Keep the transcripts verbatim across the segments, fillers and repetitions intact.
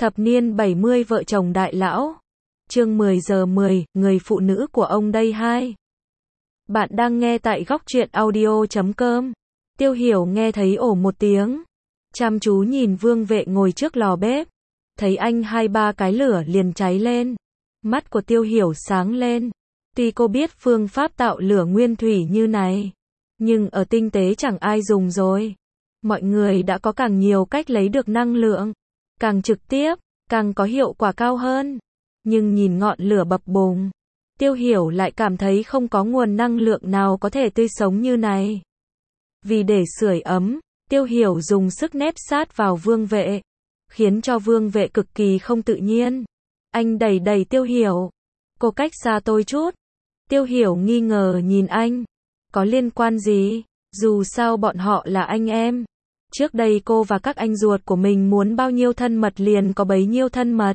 Thập niên bảy mươi vợ chồng đại lão. Chương mười giờ mười, người phụ nữ của ông đây hai. Bạn đang nghe tại góc truyện audio chấm com. Tiêu Hiểu nghe thấy ồ một tiếng, chăm chú nhìn Vương Vệ ngồi trước lò bếp, thấy anh hai ba cái lửa liền cháy lên. Mắt của Tiêu Hiểu sáng lên. Tuy cô biết phương pháp tạo lửa nguyên thủy như này, nhưng ở tinh tế chẳng ai dùng rồi. Mọi người đã có càng nhiều cách lấy được năng lượng, càng trực tiếp, càng có hiệu quả cao hơn. Nhưng nhìn ngọn lửa bập bùng, Tiêu Hiểu lại cảm thấy không có nguồn năng lượng nào có thể tươi sống như này. Vì để sưởi ấm, Tiêu Hiểu dùng sức nép sát vào Vương Vệ, khiến cho Vương Vệ cực kỳ không tự nhiên. Anh đẩy đẩy Tiêu Hiểu. Cô cách xa tôi chút. Tiêu Hiểu nghi ngờ nhìn anh. Có liên quan gì? Dù sao bọn họ là anh em. Trước đây cô và các anh ruột của mình muốn bao nhiêu thân mật liền có bấy nhiêu thân mật.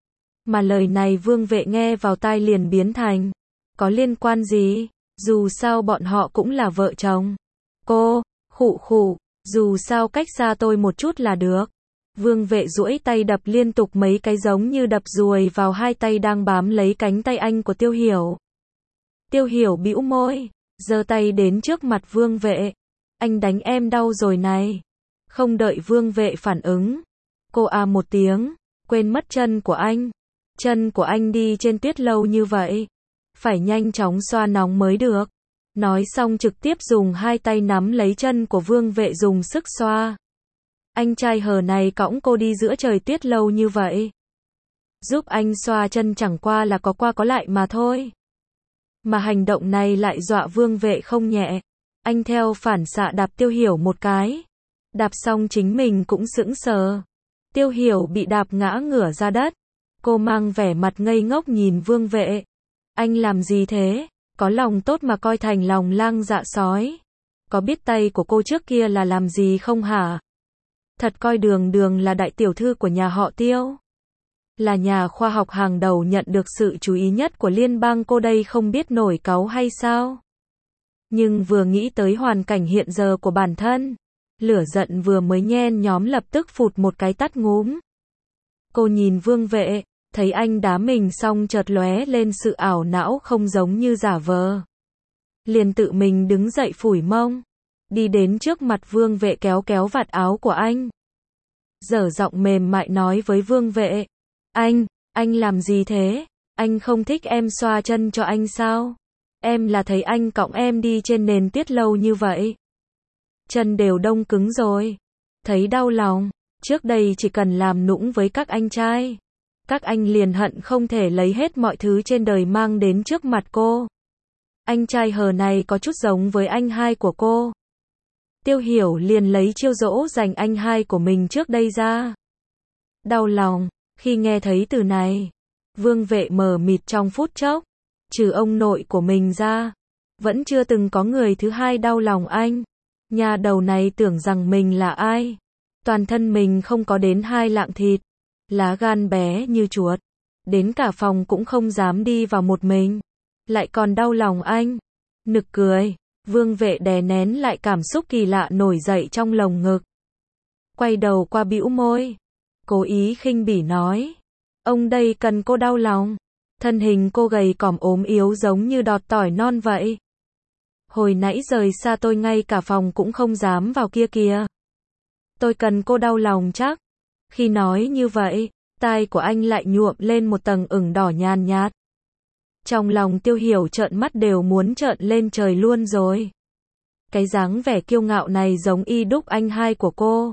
Mà lời này Vương Vệ nghe vào tai liền biến thành, có liên quan gì? Dù sao bọn họ cũng là vợ chồng. Cô, khụ khụ, dù sao cách xa tôi một chút là được. Vương Vệ duỗi tay đập liên tục mấy cái giống như đập ruồi vào hai tay đang bám lấy cánh tay anh của Tiêu Hiểu. Tiêu Hiểu bĩu môi, giơ tay đến trước mặt Vương Vệ. Anh đánh em đau rồi này. Không đợi Vương Vệ phản ứng, cô à một tiếng, quên mất chân của anh. Chân của anh đi trên tuyết lâu như vậy, phải nhanh chóng xoa nóng mới được. Nói xong trực tiếp dùng hai tay nắm lấy chân của Vương Vệ dùng sức xoa. Anh trai hờ này cõng cô đi giữa trời tuyết lâu như vậy. Giúp anh xoa chân chẳng qua là có qua có lại mà thôi. Mà hành động này lại dọa Vương Vệ không nhẹ. Anh theo phản xạ đạp Tiêu Hiểu một cái. Đạp xong chính mình cũng sững sờ. Tiêu Hiểu bị đạp ngã ngửa ra đất. Cô mang vẻ mặt ngây ngốc nhìn Vương Vệ. Anh làm gì thế? Có lòng tốt mà coi thành lòng lang dạ sói. Có biết tay của cô trước kia là làm gì không hả? Thật coi Đường Đường là đại tiểu thư của nhà họ Tiêu. Là nhà khoa học hàng đầu nhận được sự chú ý nhất của liên bang, cô đây không biết nổi cáu hay sao? Nhưng vừa nghĩ tới hoàn cảnh hiện giờ của bản thân, lửa giận vừa mới nhen nhóm lập tức phụt một cái tắt ngúm. Cô nhìn Vương Vệ, thấy anh đá mình xong chợt lóe lên sự ảo não không giống như giả vờ. Liền tự mình đứng dậy phủi mông, đi đến trước mặt Vương Vệ kéo kéo vạt áo của anh. Dở giọng mềm mại nói với Vương Vệ, anh, anh làm gì thế? Anh không thích em xoa chân cho anh sao? Em là thấy anh cõng em đi trên nền tuyết lâu như vậy. Chân đều đông cứng rồi. Thấy đau lòng. Trước đây chỉ cần làm nũng với các anh trai, các anh liền hận không thể lấy hết mọi thứ trên đời mang đến trước mặt cô. Anh trai hờ này có chút giống với anh hai của cô. Tiêu Hiểu liền lấy chiêu dỗ dành anh hai của mình trước đây ra. Đau lòng, khi nghe thấy từ này, Vương Vệ mờ mịt trong phút chốc. Trừ ông nội của mình ra, vẫn chưa từng có người thứ hai đau lòng anh. Nhà đầu này tưởng rằng mình là ai? Toàn thân mình không có đến hai lạng thịt, lá gan bé như chuột, đến cả phòng cũng không dám đi vào một mình, lại còn đau lòng anh. Nực cười, Vương Vệ đè nén lại cảm xúc kỳ lạ nổi dậy trong lồng ngực. Quay đầu qua bĩu môi, cố ý khinh bỉ nói, ông đây cần cô đau lòng. Thân hình cô gầy còm ốm yếu giống như đọt tỏi non vậy. Hồi nãy rời xa tôi ngay cả phòng cũng không dám vào kia kìa. Tôi cần cô đau lòng chắc. Khi nói như vậy, tai của anh lại nhuộm lên một tầng ửng đỏ nhàn nhạt. Trong lòng Tiêu Hiểu trợn mắt đều muốn trợn lên trời luôn rồi. Cái dáng vẻ kiêu ngạo này giống y đúc anh hai của cô.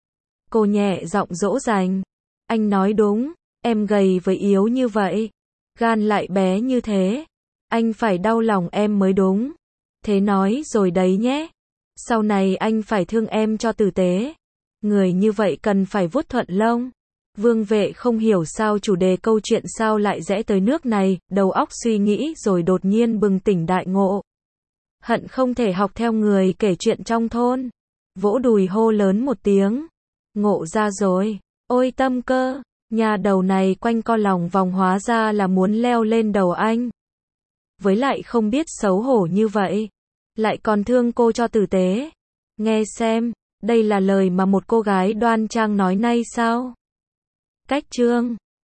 Cô nhẹ giọng dỗ dành. Anh nói đúng, em gầy với yếu như vậy, gan lại bé như thế, anh phải đau lòng em mới đúng. Thế nói rồi đấy nhé. Sau này anh phải thương em cho tử tế. Người như vậy cần phải vuốt thuận lông. Vương Vệ không hiểu sao chủ đề câu chuyện sao lại rẽ tới nước này, đầu óc suy nghĩ rồi đột nhiên bừng tỉnh đại ngộ. Hận không thể học theo người kể chuyện trong thôn. Vỗ đùi hô lớn một tiếng. Ngộ ra rồi. Ôi Tâm Cơ, nhà đầu này quanh co lòng vòng hóa ra là muốn leo lên đầu anh. Với lại không biết xấu hổ như vậy, lại còn thương cô cho tử tế. Nghe xem, đây là lời mà một cô gái đoan trang nói nay sao? Cách chương